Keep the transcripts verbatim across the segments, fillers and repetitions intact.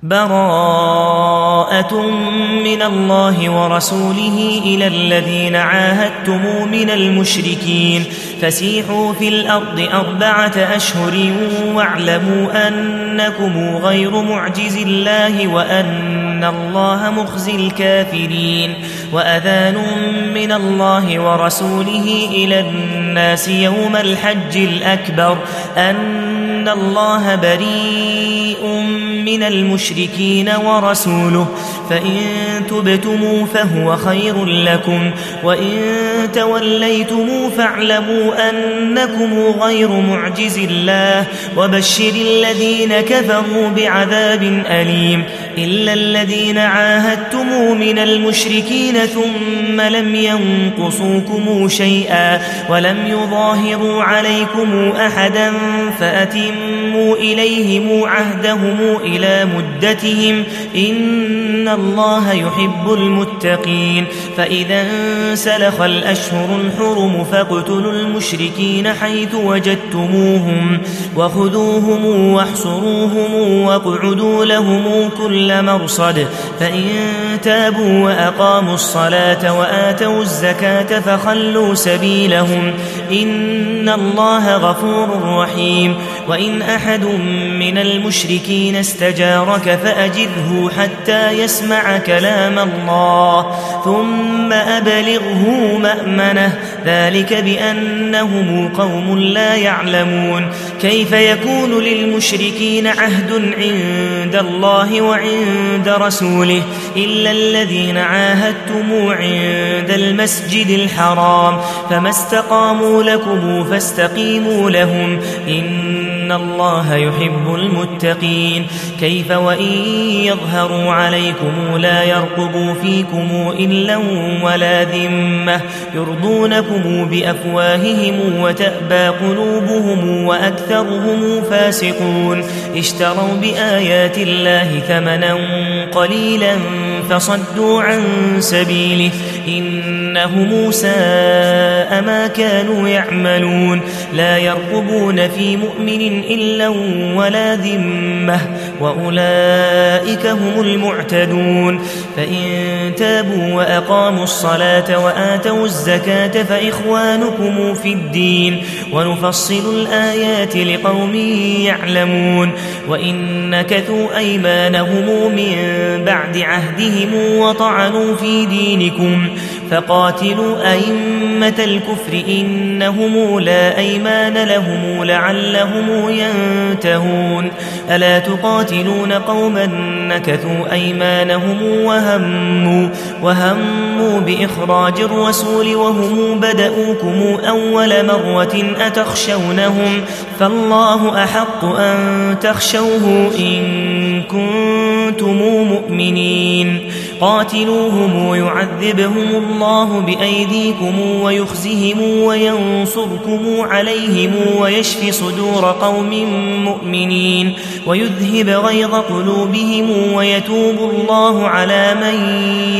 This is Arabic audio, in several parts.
براءة من الله ورسوله إلى الذين عاهدتم من المشركين فسيحوا في الأرض أربعة أشهر واعلموا أنكم غير معجز الله وأن الله مخزي الكافرين وأذان من الله ورسوله إلى الناس يوم الحج الأكبر أن الله بريء من المشركين ورسوله فإن تبتموا فهو خير لكم وإن توليتموا فاعلموا أنكم غير معجز الله وبشر الذين كفروا بعذاب أليم إلا الذين عاهدتم من المشركين ثم لم ينقصوكم شيئا ولم يظاهروا عليكم أحدا فأتموا إليهم عهدهم إلى مدتهم إن الله يحب المتقين فإذا انسلخ الأشهر الحرم فاقتلوا المشركين حيث وجدتموهم وخذوهم واحصروهم واقعدوا لهم كل مرصد فإن تابوا وأقاموا الصلاة وآتوا الزكاة فخلوا سبيلهم إن الله غفور رحيم وإن أحد من المشركين استجارك فأجره حتى يسمع كلام الله ثم أبلغه مأمنه ذلك بأنهم قوم لا يعلمون كيف يكون للمشركين عهد عند الله وعند رسوله إلا الذين عاهدتم عند المسجد الحرام فما استقاموا لكم فاستقيموا لهم إن الله يحب المتقين كيف وإن يظهروا عليكم لا يرقبوا فيكم إلا ولا ذمة يرضونكم بأفواههم وتأبى قلوبهم وأكثرهم فاسقون اشتروا بآيات الله ثمنا قليلا فصدوا عن سبيله إنهم ساء ما كانوا يعملون لا يرقبون في مؤمن إلا ولا ذمة وأولئك هم المعتدون فإن تابوا وأقاموا الصلاة وآتوا الزكاة فإخوانكم في الدين ونفصل الآيات لقوم يعلمون وإن نكثوا أيمانهم من بعد عهدهم وطعنوا في دينكم فقاتلوا أئمة الكفر إنهم لا أيمان لهم لعلهم ينتهون ألا تقاتلون قوما نكثوا أيمانهم وهموا, وهموا بإخراج الرسول وهم بدأوكم أول مرة أتخشونهم فالله أحق أن تخشوه إن كنتم مؤمنين قاتلوهم يعذبهم الله بأيديكم ويخزهم وينصركم عليهم ويشفي صدور قوم مؤمنين ويذهب غيظ قلوبهم ويتوب الله على من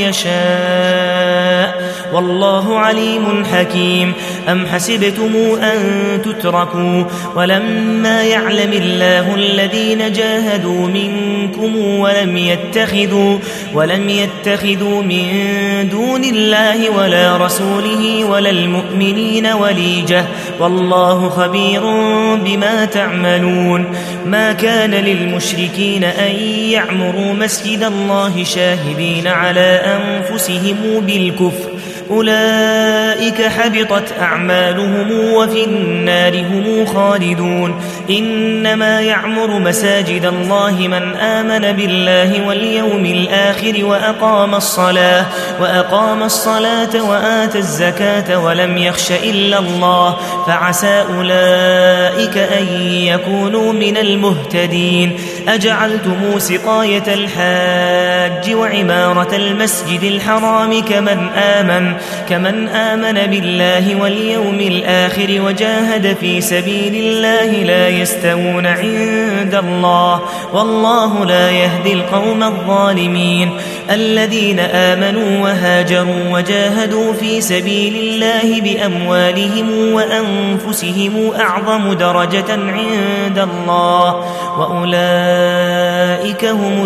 يشاء والله عليم حكيم أم حسبتم أن تتركوا ولما يعلم الله الذين جاهدوا منكم ولم يتخذوا ولم يتخذوا من دون الله ولا رسوله ولا المؤمنين وليجة والله خبير بما تعملون ما كان للمشركين أن يعمروا مسجد الله شاهدين على أنفسهم بالكفر أولئك حبطت أعمالهم وفي النار هم خالدون إنما يعمر مساجد الله من آمن بالله واليوم الآخر وأقام الصلاة وأقام الصلاة وآتى الزكاة ولم يخش إلا الله فعسى أولئك أن يكونوا من المهتدين أجعلتم سقاية الحاج وعمارة المسجد الحرام كمن آمن كمن آمن بالله واليوم الآخر وجاهد في سبيل الله لا يستوون عند الله والله لا يهدي القوم الظالمين الذين آمنوا وهاجروا وجاهدوا في سبيل الله بأموالهم وأنفسهم أعظم درجة عند الله وأولئك فأولئك هم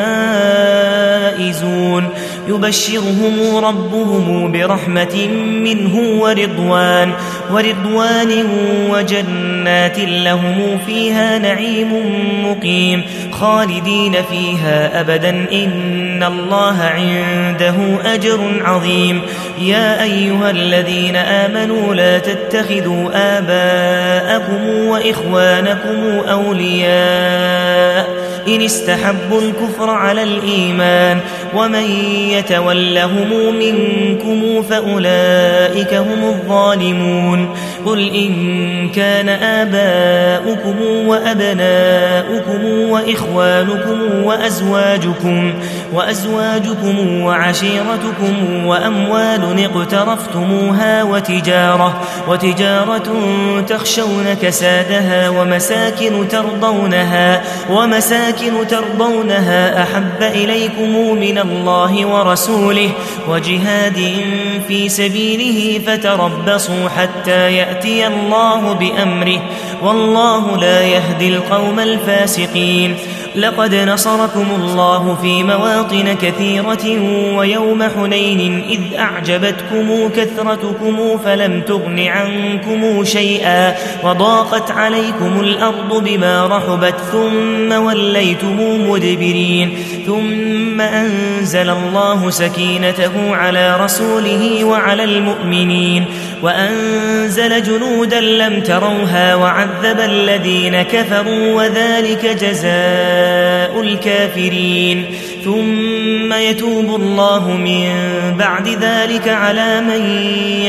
الفائزون يبشرهم ربهم برحمة منه ورضوان ورضوان وجنات لهم فيها نعيم مقيم خالدين فيها أبدا إن الله عنده أجر عظيم. يا أيها الذين آمنوا لا تتخذوا آباءكم وإخوانكم أولياء إن استحبوا الكفر على الإيمان ومن يتولهم منكم فأولئك هم الظالمون. قل إن كان آباؤكم وأبناؤكم وإخوانكم وأزواجكم وأزواجكم وعشيرتكم وأموال اقترفتموها وتجارة وتجارة تخشون كسادها ومساكن ترضونها ومساكن ترضونها أحب إليكم من الله ورسوله وجهاد في سبيله فتربصوا حتى يأتي الله بأمره والله لا يهدي القوم الفاسقين. لقد نصركم الله في مواطن كثيرة ويوم حنين إذ أعجبتكم كثرتكم فلم تغن عنكم شيئا وضاقت عليكم الأرض بما رحبت ثم وليتم مدبرين ثم أنزل الله سكينته على رسوله وعلى المؤمنين وأنزل جنودا لم تروها وعذب الذين كفروا وذلك جزاء الكافرين. ثم يتوب الله من بعد ذلك على من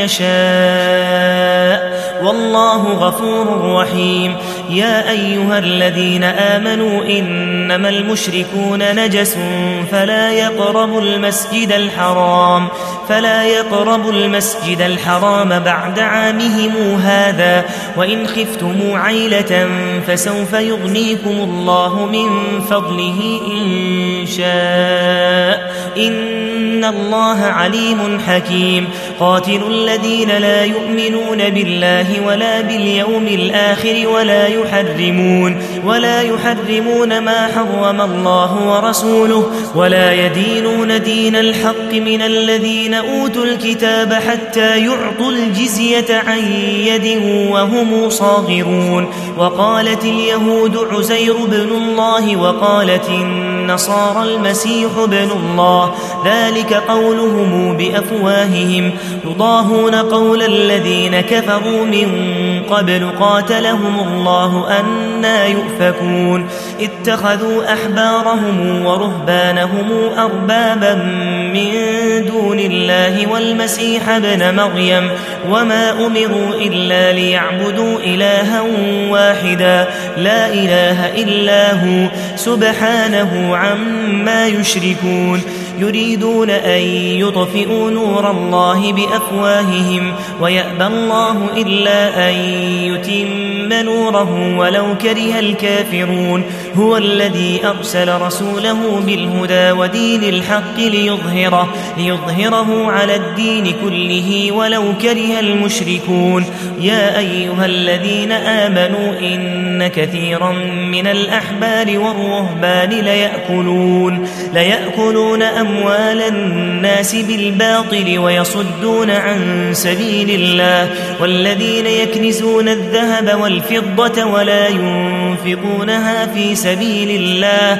يشاء والله غفور رحيم. يا أيها الذين آمنوا إنما المشركون نجس فلا يقربوا المسجد الحرام فلا يقربوا المسجد الحرام بعد عامهم هذا وإن خفتم عيلة فسوف يغنيكم الله من فضله إن شاء إن الله عليم حكيم. قاتلوا الذين لا يؤمنون بالله ولا باليوم الآخر ولا يحرمون ولا يحرمون ما حرم الله ورسوله ولا يدينون دين الحق من الذين أوتوا الكتاب حتى يعطوا الجزية عن يد وهم صاغرون. وقالت اليهود عزير بن الله وقالت النصارى المسيح بن الله ذلك قولهم بأفواههم يضاهون قول الذين كفروا من قبل قاتلهم الله أنى يؤفكون. اتخذوا أحبارهم ورهبانهم أربابا من دون الله والمسيح ابن مريم وما أمروا إلا ليعبدوا إلها واحدا لا إله إلا هو سبحانه عما يشركون. يريدون أن يطفئوا نور الله بأفواههم ويأبى الله إلا أن يتم نوره ولو كره الكافرون. هو الذي أرسل رسوله بالهدى ودين الحق ليظهره, ليظهره على الدين كله ولو كره المشركون. يا أيها الذين آمنوا إن كثيرا من الأحبار والرهبان ليأكلون, ليأكلون أموال الناس بالباطل ويصدون عن سبيل الله والذين يكنزون الذهب والفضة ولا ينفقونها في سبيل الله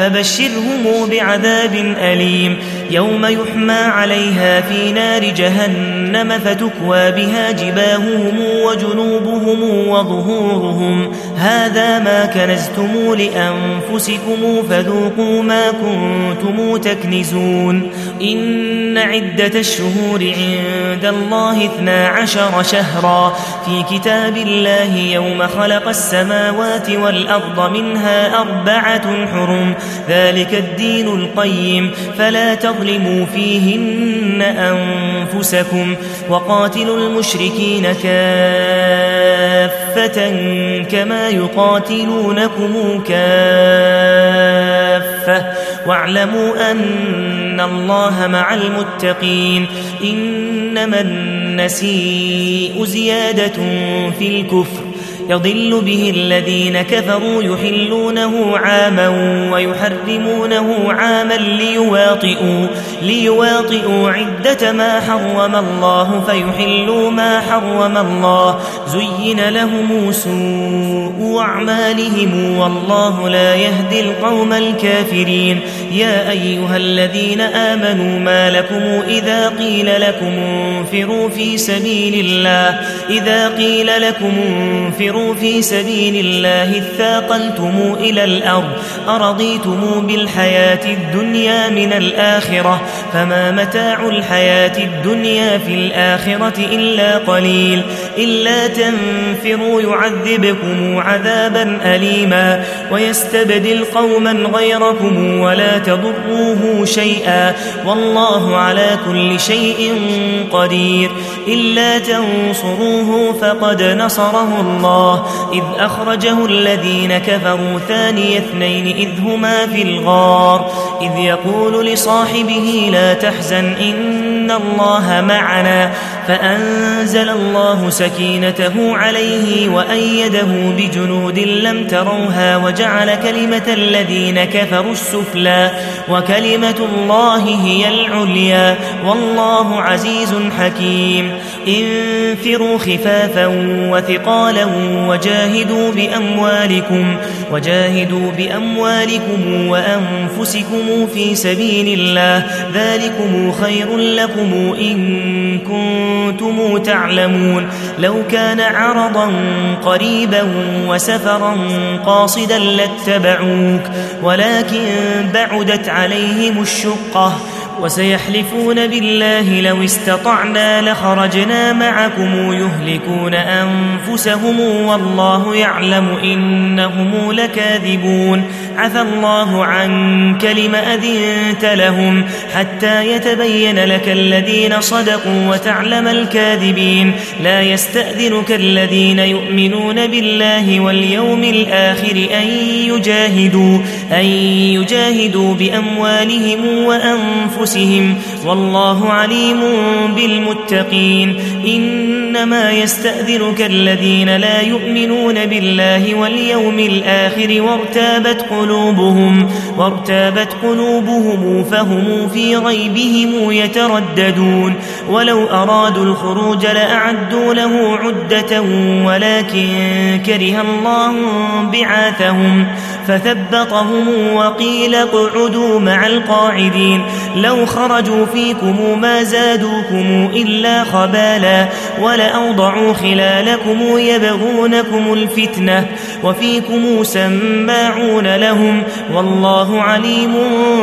فبشرهم بعذاب أليم يوم يحمى عليها في نار جهنم فتكوى بها جباههم وجنوبهم وظهورهم هذا ما كنزتم لأنفسكم فذوقوا ما كنتم تكنزون. إن عدة الشهور عند الله اثنا عشر شهرا في كتاب الله يوم خلق السماوات والأرض منها أربعة حرم ذلك الدين القيم فلا تظلموا فيهن أنفسكم وقاتلوا المشركين كافة كما يقاتلونكم كافة واعلموا أن الله مع المتقين. إنما النسيء زيادة في الكفر يضل به الذين كفروا يحلونه عاما ويحرمونه عاما ليواطئوا, ليواطئوا عدة ما حرم الله فيحلوا ما حرم الله زين لهم سوء أعمالهم والله لا يهدي القوم الكافرين. يا أيها الذين آمنوا ما لكم إذا قيل لكم انفروا في سبيل الله إذا قيل لكم انفروا في سبيل الله اثاقلتم إلى الأرض أرضيتم بالحياة الدنيا من الآخرة فما متاع الحياة الدنيا في الآخرة إلا قليل. إلا تنفروا يعذبكم عذابا أليما ويستبدل قوما غيركم ولا تضروه شيئا والله على كل شيء قدير. إلا تنصروه فقد نصره الله إذ أخرجه الذين كفروا ثاني اثنين إذ هما في الغار إذ يقول لصاحبه لا تحزن إن الله معنا فأنزل الله سكينته عليه وأيده بجنود لم تروها وجعل كلمة الذين كفروا السفلى وكلمة الله هي العليا والله عزيز حكيم. انفروا خفافا وثقالا وجاهدوا بأموالكم, وجاهدوا بأموالكم وأنفسكم في سبيل الله ذلكم خير لكم إن كنتم تعلمون. لو كان عرضا قريبا وسفرا قاصدا لاتبعوك ولكن بعدت عليهم الشقة وسيحلفون بالله لو استطعنا لخرجنا معكم يهلكون أنفسهم والله يعلم إنهم لكاذبون. عفى الله عنك لم أذنت لهم حتى يتبين لك الذين صدقوا وتعلم الكاذبين. لا يستأذنك الذين يؤمنون بالله واليوم الآخر أن يجاهدوا, أن يجاهدوا بأموالهم وأنفسهم والله عليم بالمتقين. إنما يستأذنك الذين لا يؤمنون بالله واليوم الآخر وارتابت قلوبهم, وارتابت قلوبهم فهم في ريبهم يترددون. ولو أرادوا الخروج لأعدوا له عدة ولكن كره الله بعاثهم فثبطهم وقيل اقعدوا مع القاعدين. لو خرجوا فيكم ما زادوكم إلا خبالا ولأوضعوا خلالكم يبغونكم الفتنة وفيكم سماعون لهم والله عليم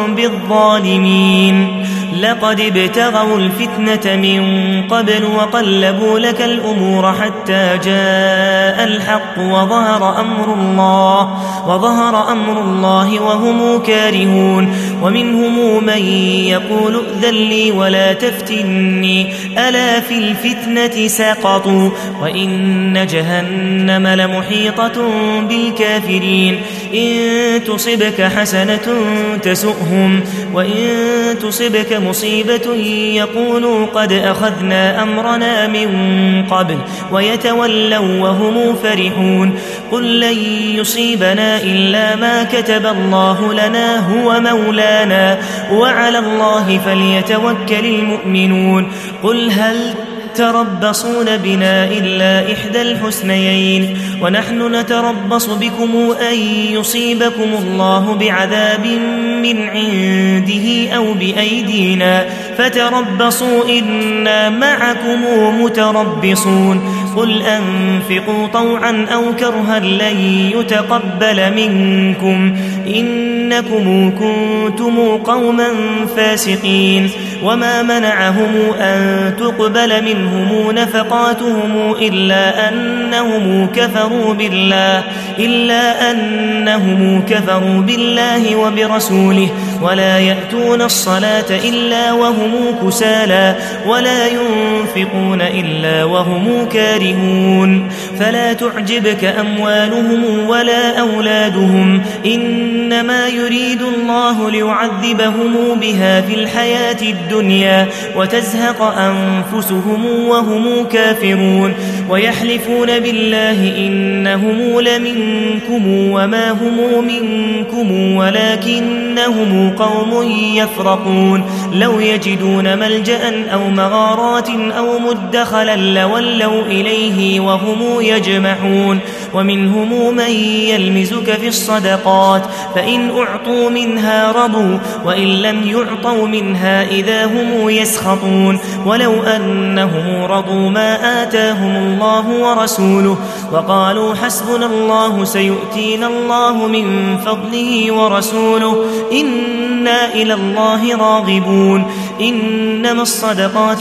بالظالمين. لقد ابتغوا الفتنة من قبل وقلبوا لك الأمور حتى جاء الحق وظهر أمر الله, وظهر أمر الله وهم كارهون. ومنهم من يقول ائذن لي ولا تفتني ألا في الفتنة سقطوا وإن جهنم لمحيطة بالكافرين. إن تصبك حسنة تسؤهم وإن تصبك مصيبة يقولوا قد أخذنا أمرنا من قبل ويتولوا وهم فرحون. قل لن يصيبنا إلا ما كتب الله لنا هو مولانا وعلى الله فليتوكل المؤمنون. قل هل تربصون بنا إلا إحدى الحسنيين ونحن نتربص بكم أن يصيبكم الله بعذاب من عنده أو بأيدينا فتربصوا إنا معكم متربصون. قل أنفقوا طوعا أو كرها لن يتقبل منكم إنكم كنتم قوما فاسقين. وما منعهم أن تقبل منهم نفقاتهم إلا أنهم كفروا بالله إلا أنهم كفروا بالله وبرسوله ولا يأتون الصلاة إلا وهم كسالى ولا ينفقون إلا وهم كارهون فلا تعجبك أموالهم ولا أولادهم إنما يريد الله ليعذبهم بها في الحياة الدنيا وتزهق أنفسهم وهم كافرون ويحلفون بالله إنهم لمنكم وما هم منكم ولكنهم قوم يفرقون لو يجدون ملجأ أو مغارات أو مدخلا لولوا إليه وهم يجمحون ومنهم من يلمزك في الصدقات فإن أعطوا منها رضوا وإن لم يعطوا منها إذا هم يسخطون ولو أنهم رضوا ما آتاهم الله ورسوله وقالوا حسبنا الله سيؤتينا الله من فضله ورسوله إنا إلى الله راغبون إنما الصدقات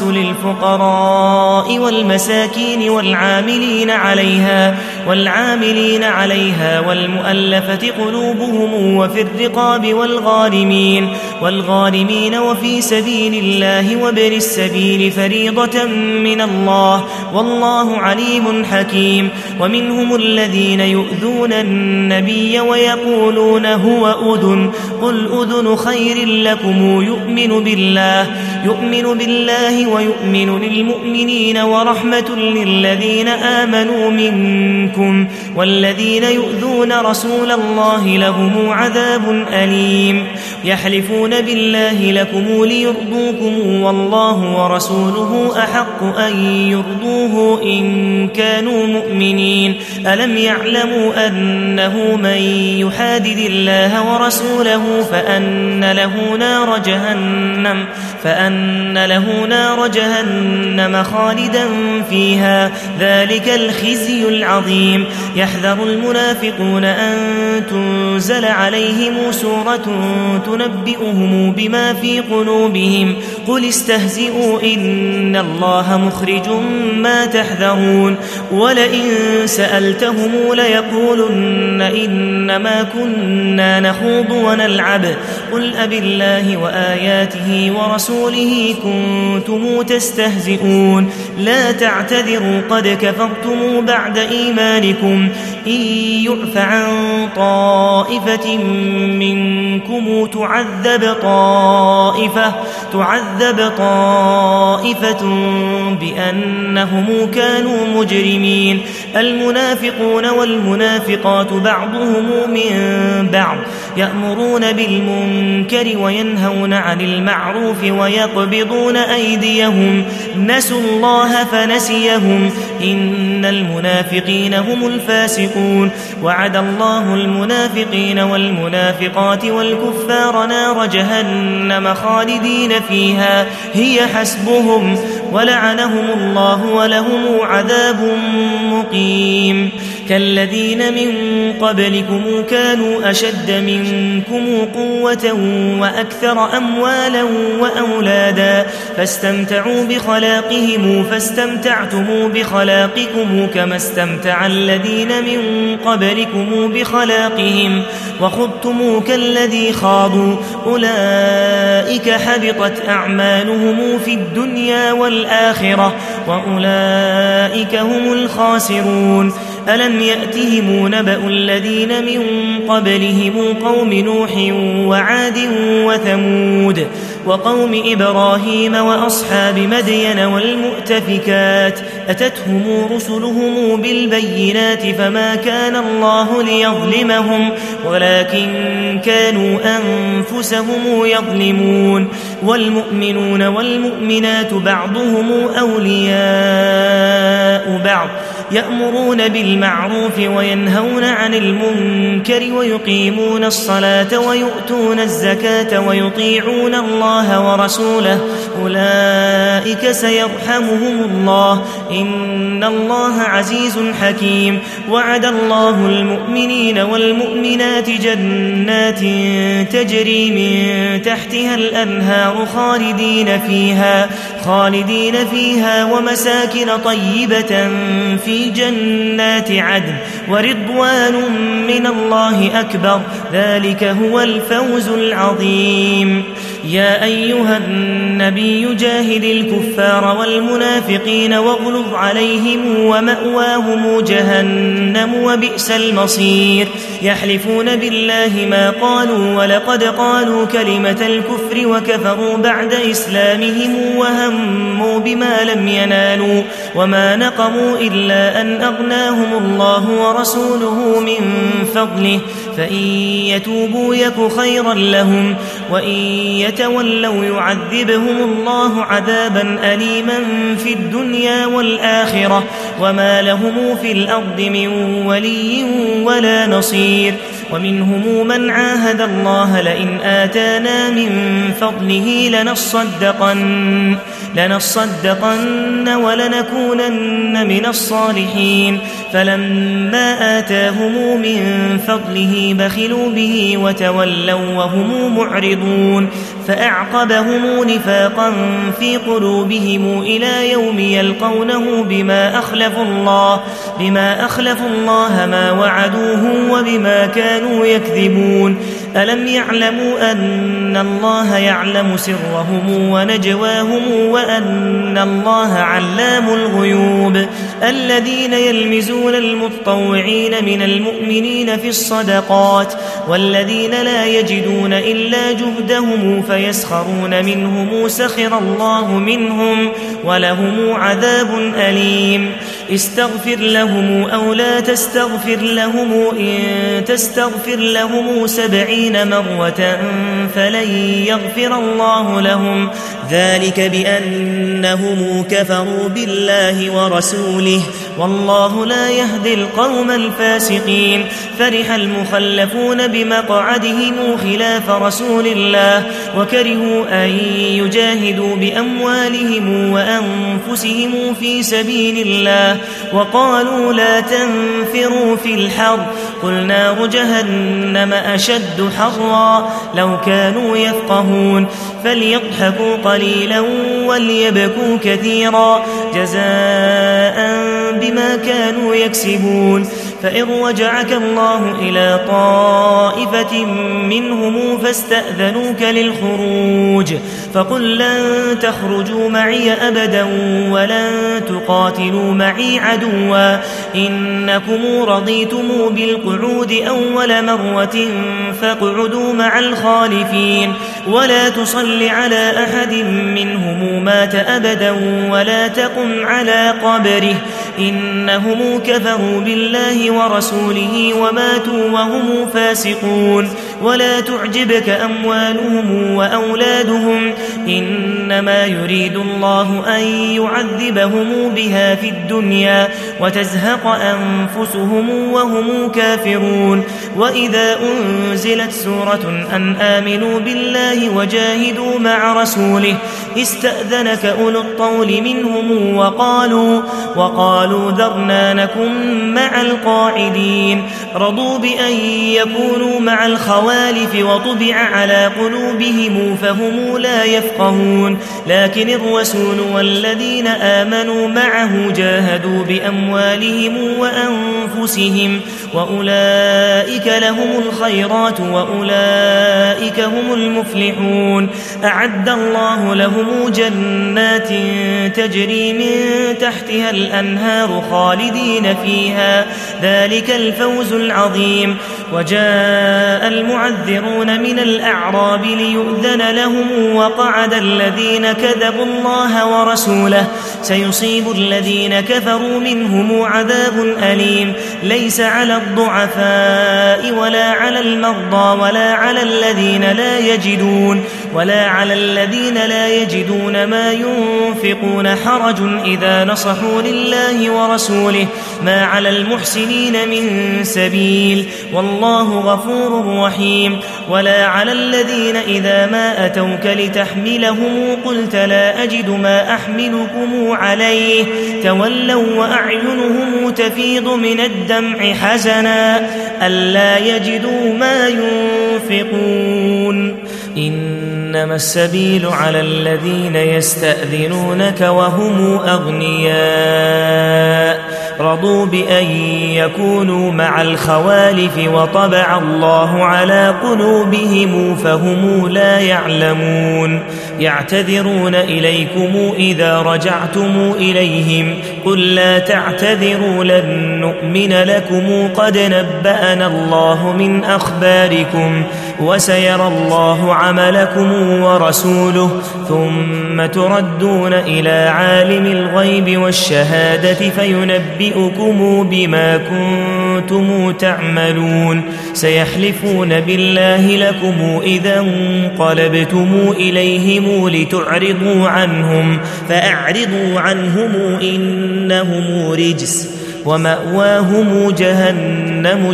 للفقراء والمساكين والعاملين عليها والعاملين عليها والمؤلفة قلوبهم وفي الرقاب والغارمين والغارمين وفي سبيل الله وابن السبيل فريضة من الله والله عليم حكيم ومنهم الذين يؤذون النبي ويقولون هو أذن قل أذن خير لكم يؤمن بالله يؤمن بالله ويؤمن للمؤمنين ورحمة للذين آمنوا منكم والذين يؤذون رسول الله لهم عذاب أليم يحلفون بالله لكم ليرضوكم والله ورسوله أحق أن يرضوه إن كانوا مؤمنين ألم يعلموا أنه من يحادد الله ورسوله فأن له نار جهنم فأن له نار جهنم خالدا فيها ذلك الخزي العظيم يحذر المنافقون أن تنزل عليهم سورة تنبئهم بما في قلوبهم قل استهزئوا إن الله مخرج ما تحذرون ولئن سألتهم ليقولن إنما كنا نخوض ونلعب قل أبالله وآياته ورسوله كنتم تستهزئون لا تعتذروا قد كفرتم بعد إيمانكم إن يعف عن طائفة منكم تعذب طائفة تعذب طائفة بأنهم كانوا مجرمين المنافقون والمنافقات بعضهم من بعض يأمرون بالمنكر وينهون عن المعروف ويقبضون أيديهم نسوا الله فنسيهم إن المنافقين هم الفاسقون وعد الله المنافقين والمنافقات والكفار نار جهنم خالدين فيها هي حسبهم ولعنهم الله ولهم عذاب مقيم كالذين من قبلكم كانوا أشد منكم قوة وأكثر أموالا وأولادا فاستمتعوا بخلاقهم فاستمتعتم بخلاقكم كما استمتع الذين من قبلكم بخلاقهم وخضتم كالذي خاضوا أولئك حبطت أعمالهم في الدنيا والآخرة وأولئك هم الخاسرون ألم يأتهم نبأ الذين من قبلهم قوم نوح وعاد وثمود وقوم إبراهيم وأصحاب مدين والمؤتفكات أتتهم رسلهم بالبينات فما كان الله ليظلمهم ولكن كانوا أنفسهم يظلمون والمؤمنون والمؤمنات بعضهم أولياء بعض يأمرون بالمعروف وينهون عن المنكر ويقيمون الصلاة ويؤتون الزكاة ويطيعون الله ورسوله أولئك سيرحمهم الله إن الله عزيز حكيم وعد الله المؤمنين والمؤمنات جنات تجري من تحتها الأنهار خالدين فيها خالدين فيها ومساكن طيبة في في جنات عدن ورضوان من الله أكبر، ذلك هو الفوز العظيم. يا أيها النبي جاهد الكفار والمنافقين واغلظ عليهم ومأواهم جهنم وبئس المصير. يحلفون بالله ما قالوا ولقد قالوا كلمة الكفر وكفروا بعد إسلامهم وهموا بما لم ينالوا وما نقموا إلا أن أغناهم الله ورسوله من فضله، فإن يتوبوا يك خيرا لهم وإن يتولوا يعذبهم الله عذابا أليما في الدنيا والآخرة وما لهم في الأرض من ولي ولا نصير. ومنهم من عاهد الله لئن آتانا من فضله لنصدقن, لنصدقن ولنكونن من الصالحين، فلما آتاهم من فضله بخلوا به وتولوا وهم معرضون، فأعقبهم نفاقا في قلوبهم إلى يوم يلقونه بما أخلفوا الله, بما أخلفوا الله ما وعدوه وبما كانوا يكذبون. ألم يعلموا أن الله يعلم سرهم ونجواهم وأن الله علام الغيوب؟ الذين يلمزون المتطوعين من المؤمنين في الصدقات والذين لا يجدون إلا جهدهم فيسخرون منهم سخر الله منهم ولهم عذاب أليم. استغفر لهم أو لا تستغفر لهم إن تستغفر لهم سبعين مرة فلن يغفر الله لهم، ذلك بأنهم كفروا بالله ورسوله والله لا يهدي القوم الفاسقين. فرح المخلفون بمقعدهم خلاف رسول الله وكرهوا أن يجاهدوا بأموالهم وأنفسهم في سبيل الله وقالوا لا تنفروا في الحر، قل نار جهنم أشد حرا لو كانوا يفقهون. فليضحكوا قليلا وليبكوا كثيرا جزاء بما كانوا يكسبون. فإن رجعك الله إلى طائفة منهم فاستأذنوك للخروج فقل لن تخرجوا معي أبدا ولن تقاتلوا معي عدوا إنكم رضيتم بالقعود أول مرة فاقعدوا مع الخالفين ولا تصل على أحد منهم مات أبدا ولا تقم على قبره إنهم كفروا بالله ورسوله وماتوا وهم فاسقون. ولا تعجبك أموالهم وأولادهم إنما يريد الله أن يعذبهم بها في الدنيا وتزهق أنفسهم وهم كافرون. وإذا أنزلت سورة أن آمنوا بالله وجاهدوا مع رسوله استأذنك أولو الطول منهم وقالوا, وقالوا ذرنا نكن مع القاعدين. رضوا بأن يكونوا مع الخوالف وطبع على قلوبهم فهم لا يفقهون. لكن الرسول والذين آمنوا معه جاهدوا بأموالهم وأنفسهم وأولئك لهم الخيرات وأولئك هم المفلحون. أعد الله لهم جنات تجري من تحتها الأنهار خالدين فيها ذلك الفوز العظيم. وجاء المعذرون من الأعراب ليؤذن لهم وقعد الذين كذبوا الله ورسوله سيصيب الذين كفروا منهم عذاب أليم ليس على الضعفاء ولا على المرضى ولا على الذين لا يجدون ولا على الذين لا يجدون ما ينفقون حرج إذا نصحوا لله ورسوله ما على المحسنين من سبيل والله غفور رحيم. ولا على الذين إذا ما أتوك لتحملهم قلت لا أجد ما أحملكم عليه تولوا وأعينهم تفيض من الدمع حزنا ألا يجدوا ما ينفقون. إنما السبيل على الذين يستأذنونك وهم أغنياء رضوا بأن يكونوا مع الخوالف وطبع الله على قلوبهم فهم لا يعلمون يعتذرون إليكم إذا رجعتم إليهم قل لا تعتذروا لن نؤمن لكم قد نبأنا الله من أخباركم وسيرى الله عملكم ورسوله ثم تردون إلى عالم الغيب والشهادة فينبئكم بما كنتم تعملون سيحلفون بالله لكم إذا انقلبتم إليهم لتعرضوا عنهم فأعرضوا عنهم إنهم رجس ومأواهم جهنم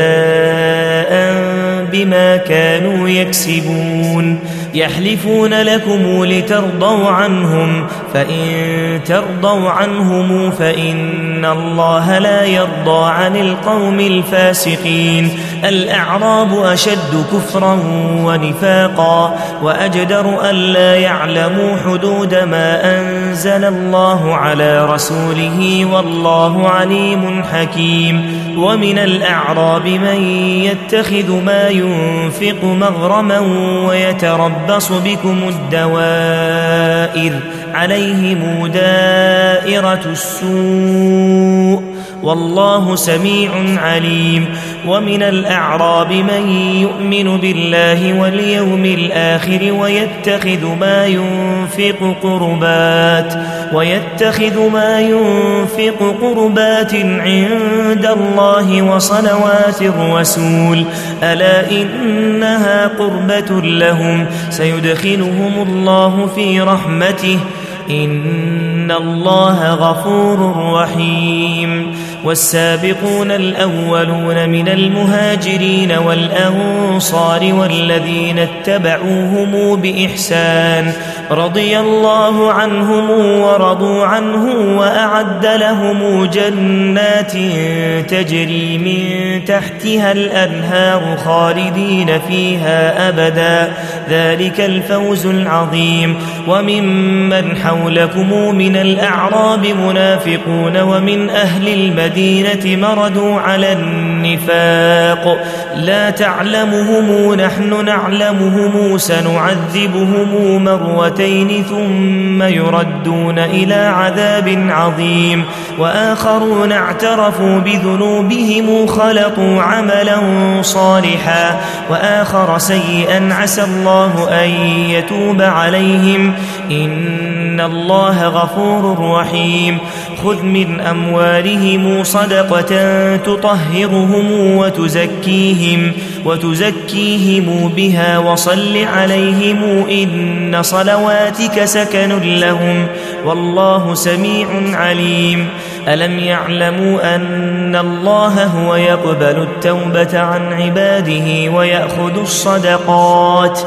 جزاء بما كانوا يكسبون يحلفون لكم لترضوا عنهم فإن ترضوا عنهم فإن الله لا يرضى عن القوم الفاسقين الأعراب أشد كفرا ونفاقا وأجدر ألا يعلموا حدود ما أنزل الله على رسوله والله عليم حكيم ومن الأعراب من يتخذ ما ينفق مغرما ويتربص بكم الدوائر عليهم دائرة السوء والله سميع عليم ومن الأعراب من يؤمن بالله واليوم الآخر ويتخذ ما ينفق قربات ويتخذ ما ينفق قربات عند الله وصلوات الرسول ألا إنها قربة لهم سيدخلهم الله في رحمته إن الله غفور رحيم والسابقون الأولون من المهاجرين والأنصار والذين اتبعوهم بإحسان رضي الله عنهم ورضوا عنه وأعد لهم جنات تجري من تحتها الأنهار خالدين فيها أبدا ذلك الفوز العظيم وممن حولكم من الأعراب منافقون ومن أهل المدينة مردوا على النفاق لا تعلمهم نحن نعلمهم سنعذبهم مرتين ثم يردون إلى عذاب عظيم وآخرون اعترفوا بذنوبهم خلطوا عملا صالحا وآخر سيئا عسى الله أن يتوب عليهم إن الله غفور رحيم خذ من أموالهم صدقة تطهرهم وتزكيهم وتزكيهم بها وصل عليهم إن صلواتك سكن لهم والله سميع عليم ألم يعلموا أن الله هو يقبل التوبة عن عباده ويأخذ الصدقات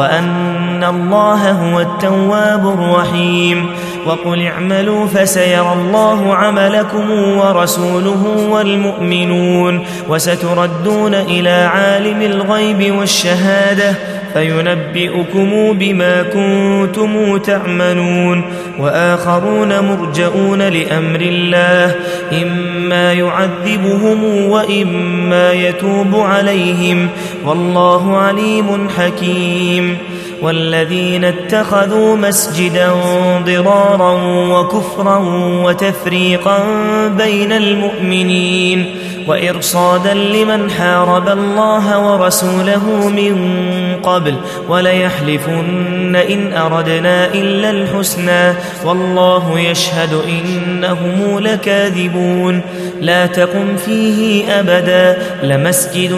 وأن الله هو التواب الرحيم وقل اعملوا فسيرى الله عملكم ورسوله والمؤمنون وستردون إلى عالم الغيب والشهادة فينبئكم بما كنتم تعملون وآخرون مرجؤون لأمر الله إما يعذبهم وإما يتوب عليهم والله عليم حكيم والذين اتخذوا مسجدا ضرارا وكفرا وتفريقا بين المؤمنين وإرصادا لمن حارب الله ورسوله من قبل وليحلفن إن أردنا إلا الحسنى والله يشهد إنهم لكاذبون لا تقم فيه أبدا لمسجد